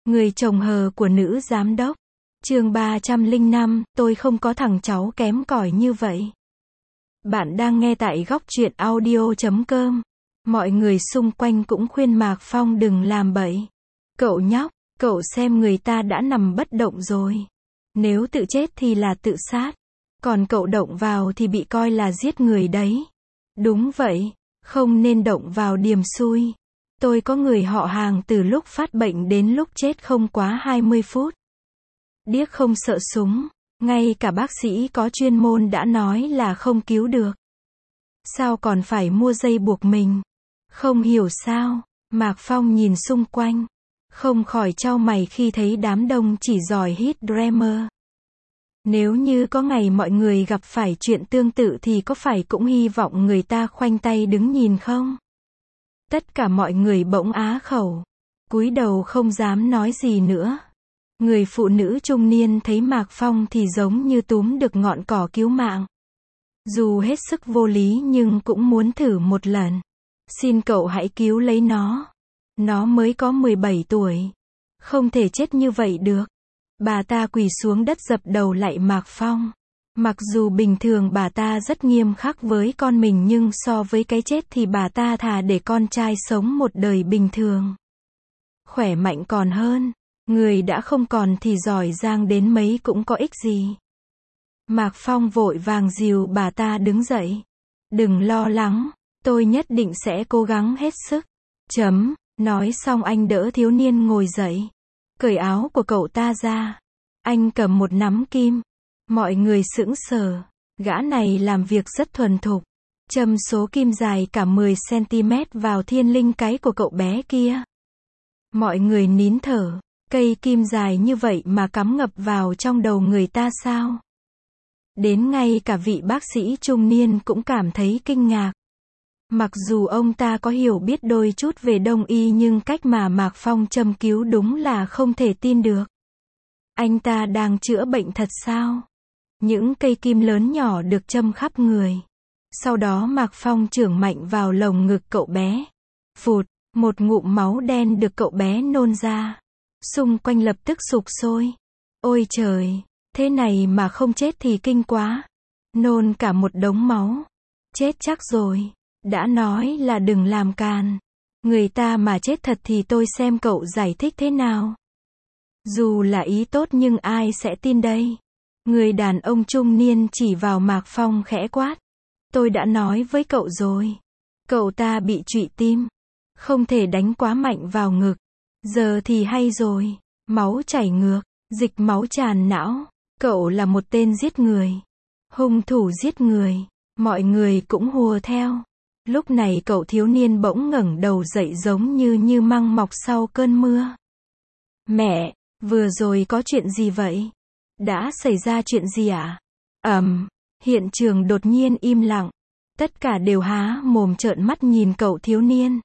Người chồng hờ của nữ giám đốc. Chương 305, tôi không có thằng cháu kém cỏi như vậy. Bạn đang nghe tại góc truyện audio.com. Mọi người xung quanh cũng khuyên Mạc Phong đừng làm bậy. Cậu nhóc, cậu xem người ta đã nằm bất động rồi. Nếu tự chết thì là tự sát. Còn cậu động vào thì bị coi là giết người đấy. Đúng vậy, không nên động vào điềm xui. Tôi có người họ hàng từ lúc phát bệnh đến lúc chết không quá 20 phút. Điếc không sợ súng, ngay cả bác sĩ có chuyên môn đã nói là không cứu được. Sao còn phải mua dây buộc mình? Không hiểu sao? Mạc Phong nhìn xung quanh, không khỏi chau mày khi thấy đám đông chỉ giỏi hit Dreamer. Nếu như có ngày mọi người gặp phải chuyện tương tự thì có phải cũng hy vọng người ta khoanh tay đứng nhìn không? Tất cả mọi người bỗng á khẩu, cúi đầu không dám nói gì nữa. Người phụ nữ trung niên thấy Mạc Phong thì giống như túm được ngọn cỏ cứu mạng. Dù hết sức vô lý nhưng cũng muốn thử một lần. Xin cậu hãy cứu lấy nó. Nó mới có 17 tuổi. Không thể chết như vậy được. Bà ta quỳ xuống đất dập đầu lạy Mạc Phong. Mặc dù bình thường bà ta rất nghiêm khắc với con mình nhưng so với cái chết thì bà ta thà để con trai sống một đời bình thường. Khỏe mạnh còn hơn. Người đã không còn thì giỏi giang đến mấy cũng có ích gì. Mạc Phong vội vàng dìu bà ta đứng dậy. Đừng lo lắng, tôi nhất định sẽ cố gắng hết sức. Nói xong anh đỡ thiếu niên ngồi dậy. Cởi áo của cậu ta ra. Anh cầm một nắm kim. Mọi người sững sờ. Gã này làm việc rất thuần thục. Châm số kim dài cả 10 cm vào thiên linh cái của cậu bé kia. Mọi người nín thở. Cây kim dài như vậy mà cắm ngập vào trong đầu người ta sao? Đến ngay cả vị bác sĩ trung niên cũng cảm thấy kinh ngạc. Mặc dù ông ta có hiểu biết đôi chút về đông y nhưng cách mà Mạc Phong châm cứu đúng là không thể tin được. Anh ta đang chữa bệnh thật sao? Những cây kim lớn nhỏ được châm khắp người. Sau đó Mạc Phong chưởng mạnh vào lồng ngực cậu bé. Phụt, một ngụm máu đen được cậu bé nôn ra. Xung quanh lập tức sục sôi. Ôi trời, thế này mà không chết thì kinh quá. Nôn cả một đống máu. Chết chắc rồi. Đã nói là đừng làm càn. Người ta mà chết thật thì tôi xem cậu giải thích thế nào. Dù là ý tốt nhưng ai sẽ tin đây? Người đàn ông trung niên chỉ vào Mạc Phong khẽ quát. Tôi đã nói với cậu rồi. Cậu ta bị trụy tim. Không thể đánh quá mạnh vào ngực. Giờ thì hay rồi. Máu chảy ngược. Dịch máu tràn não. Cậu là một tên giết người. Hung thủ giết người. Mọi người cũng hùa theo. Lúc này cậu thiếu niên bỗng ngẩng đầu dậy giống như măng mọc sau cơn mưa. Mẹ, vừa rồi có chuyện gì vậy? Đã xảy ra chuyện gì ạ? Hiện trường đột nhiên im lặng. Tất cả đều há mồm trợn mắt nhìn cậu thiếu niên.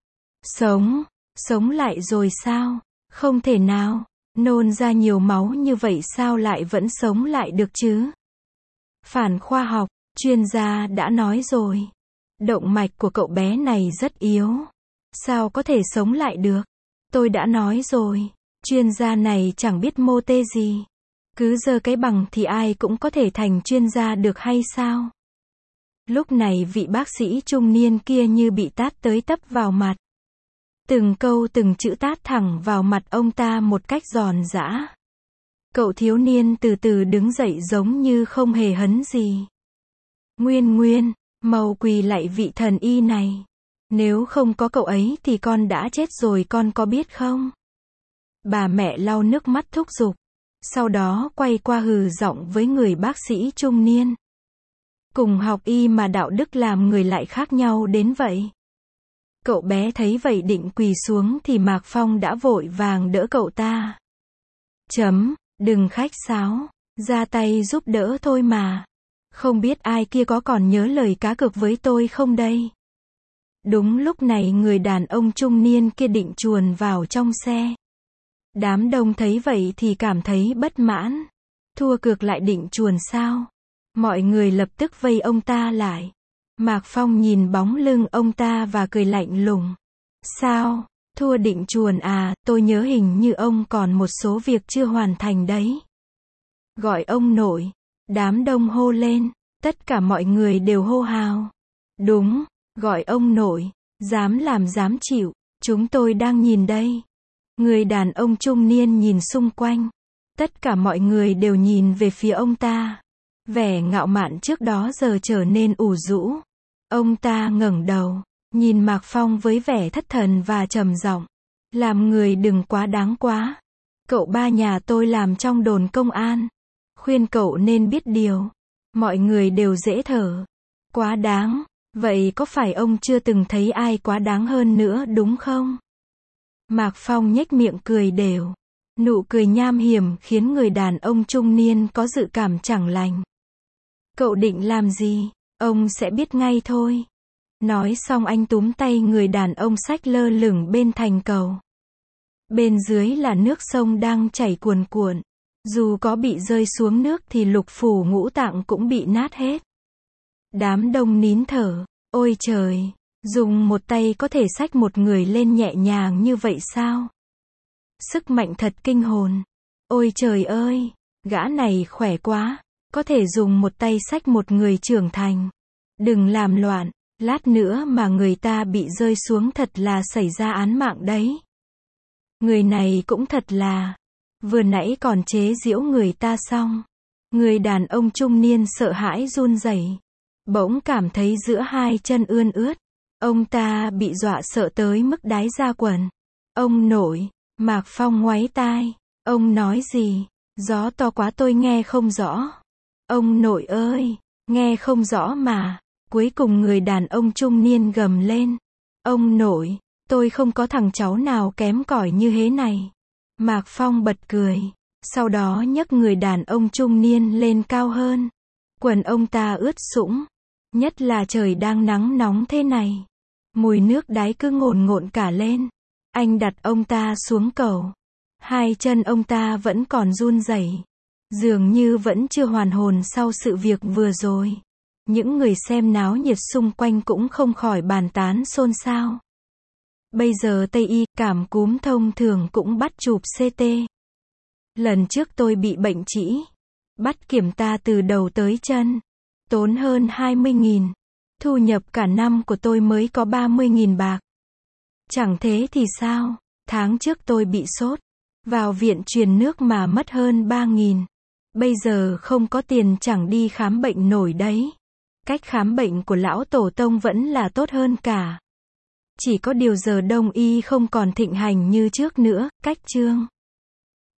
Sống lại rồi sao? Không thể nào, nôn ra nhiều máu như vậy sao lại vẫn sống lại được chứ? Phản khoa học, chuyên gia đã nói rồi. Động mạch của cậu bé này rất yếu. Sao có thể sống lại được? Tôi đã nói rồi, chuyên gia này chẳng biết mô tê gì. Cứ giơ cái bằng thì ai cũng có thể thành chuyên gia được hay sao? Lúc này vị bác sĩ trung niên kia như bị tát tới tấp vào mặt. Từng câu từng chữ tát thẳng vào mặt ông ta một cách giòn giã. Cậu thiếu niên từ từ đứng dậy giống như không hề hấn gì. Nguyên, mau quỳ lạy vị thần y này. Nếu không có cậu ấy thì con đã chết rồi con có biết không? Bà mẹ lau nước mắt thúc giục. Sau đó quay qua hừ giọng với người bác sĩ trung niên. Cùng học y mà đạo đức làm người lại khác nhau đến vậy. Cậu bé thấy vậy định quỳ xuống thì Mạc Phong đã vội vàng đỡ cậu ta. Đừng khách sáo, ra tay giúp đỡ thôi mà. Không biết ai kia có còn nhớ lời cá cược với tôi không đây? Đúng lúc này người đàn ông trung niên kia định chuồn vào trong xe. Đám đông thấy vậy thì cảm thấy bất mãn. Thua cược lại định chuồn sao? Mọi người lập tức vây ông ta lại. Mạc Phong nhìn bóng lưng ông ta và cười lạnh lùng. Sao? Thua định chuồn à, tôi nhớ hình như ông còn một số việc chưa hoàn thành đấy. Gọi ông nội. Đám đông hô lên. Tất cả mọi người đều hô hào. Đúng, gọi ông nội. Dám làm dám chịu. Chúng tôi đang nhìn đây. Người đàn ông trung niên nhìn xung quanh. Tất cả mọi người đều nhìn về phía ông ta. Vẻ ngạo mạn trước đó giờ trở nên ủ rũ. Ông ta ngẩng đầu, nhìn Mạc Phong với vẻ thất thần và trầm giọng. Làm người đừng quá đáng quá. Cậu ba nhà tôi làm trong đồn công an. Khuyên cậu nên biết điều. Mọi người đều dễ thở. Quá đáng. Vậy có phải ông chưa từng thấy ai quá đáng hơn nữa đúng không? Mạc Phong nhếch miệng cười đều. Nụ cười nham hiểm khiến người đàn ông trung niên có dự cảm chẳng lành. Cậu định làm gì? Ông sẽ biết ngay thôi. Nói xong anh túm tay người đàn ông xách lơ lửng bên thành cầu. Bên dưới là nước sông đang chảy cuồn cuộn. Dù có bị rơi xuống nước thì lục phủ ngũ tạng cũng bị nát hết. Đám đông nín thở. Ôi trời, dùng một tay có thể xách một người lên nhẹ nhàng như vậy sao? Sức mạnh thật kinh hồn. Ôi trời ơi, gã này khỏe quá, có thể dùng một tay xách một người trưởng thành. Đừng làm loạn, lát nữa mà người ta bị rơi xuống thật là xảy ra án mạng đấy. Người này cũng thật là, vừa nãy còn chế giễu người ta xong. Người đàn ông trung niên sợ hãi run rẩy, bỗng cảm thấy giữa hai chân ươn ướt. Ông ta bị dọa sợ tới mức đái ra quần. Ông nội, Mạc Phong ngoáy tai. Ông nói gì? Gió to quá tôi nghe không rõ. Ông nội ơi, nghe không rõ mà. Cuối cùng người đàn ông trung niên gầm lên. Ông nội, tôi không có thằng cháu nào kém cỏi như thế này. Mạc Phong bật cười. Sau đó nhấc người đàn ông trung niên lên cao hơn. Quần ông ta ướt sũng. Nhất là trời đang nắng nóng thế này. Mùi nước đáy cứ ngổn ngộn cả lên. Anh đặt ông ta xuống cầu. Hai chân ông ta vẫn còn run rẩy. Dường như vẫn chưa hoàn hồn sau sự việc vừa rồi. Những người xem náo nhiệt xung quanh cũng không khỏi bàn tán xôn xao. Bây giờ Tây y, cảm cúm thông thường cũng bắt chụp CT. Lần trước tôi bị bệnh trĩ. Bắt kiểm tra từ đầu tới chân. Tốn hơn 20.000. Thu nhập cả năm của tôi mới có 30.000 bạc. Chẳng thế thì sao? Tháng trước tôi bị sốt. Vào viện truyền nước mà mất hơn 3.000. Bây giờ không có tiền chẳng đi khám bệnh nổi đấy. Cách khám bệnh của lão tổ tông vẫn là tốt hơn cả. Chỉ có điều giờ đông y không còn thịnh hành như trước nữa. Cách chương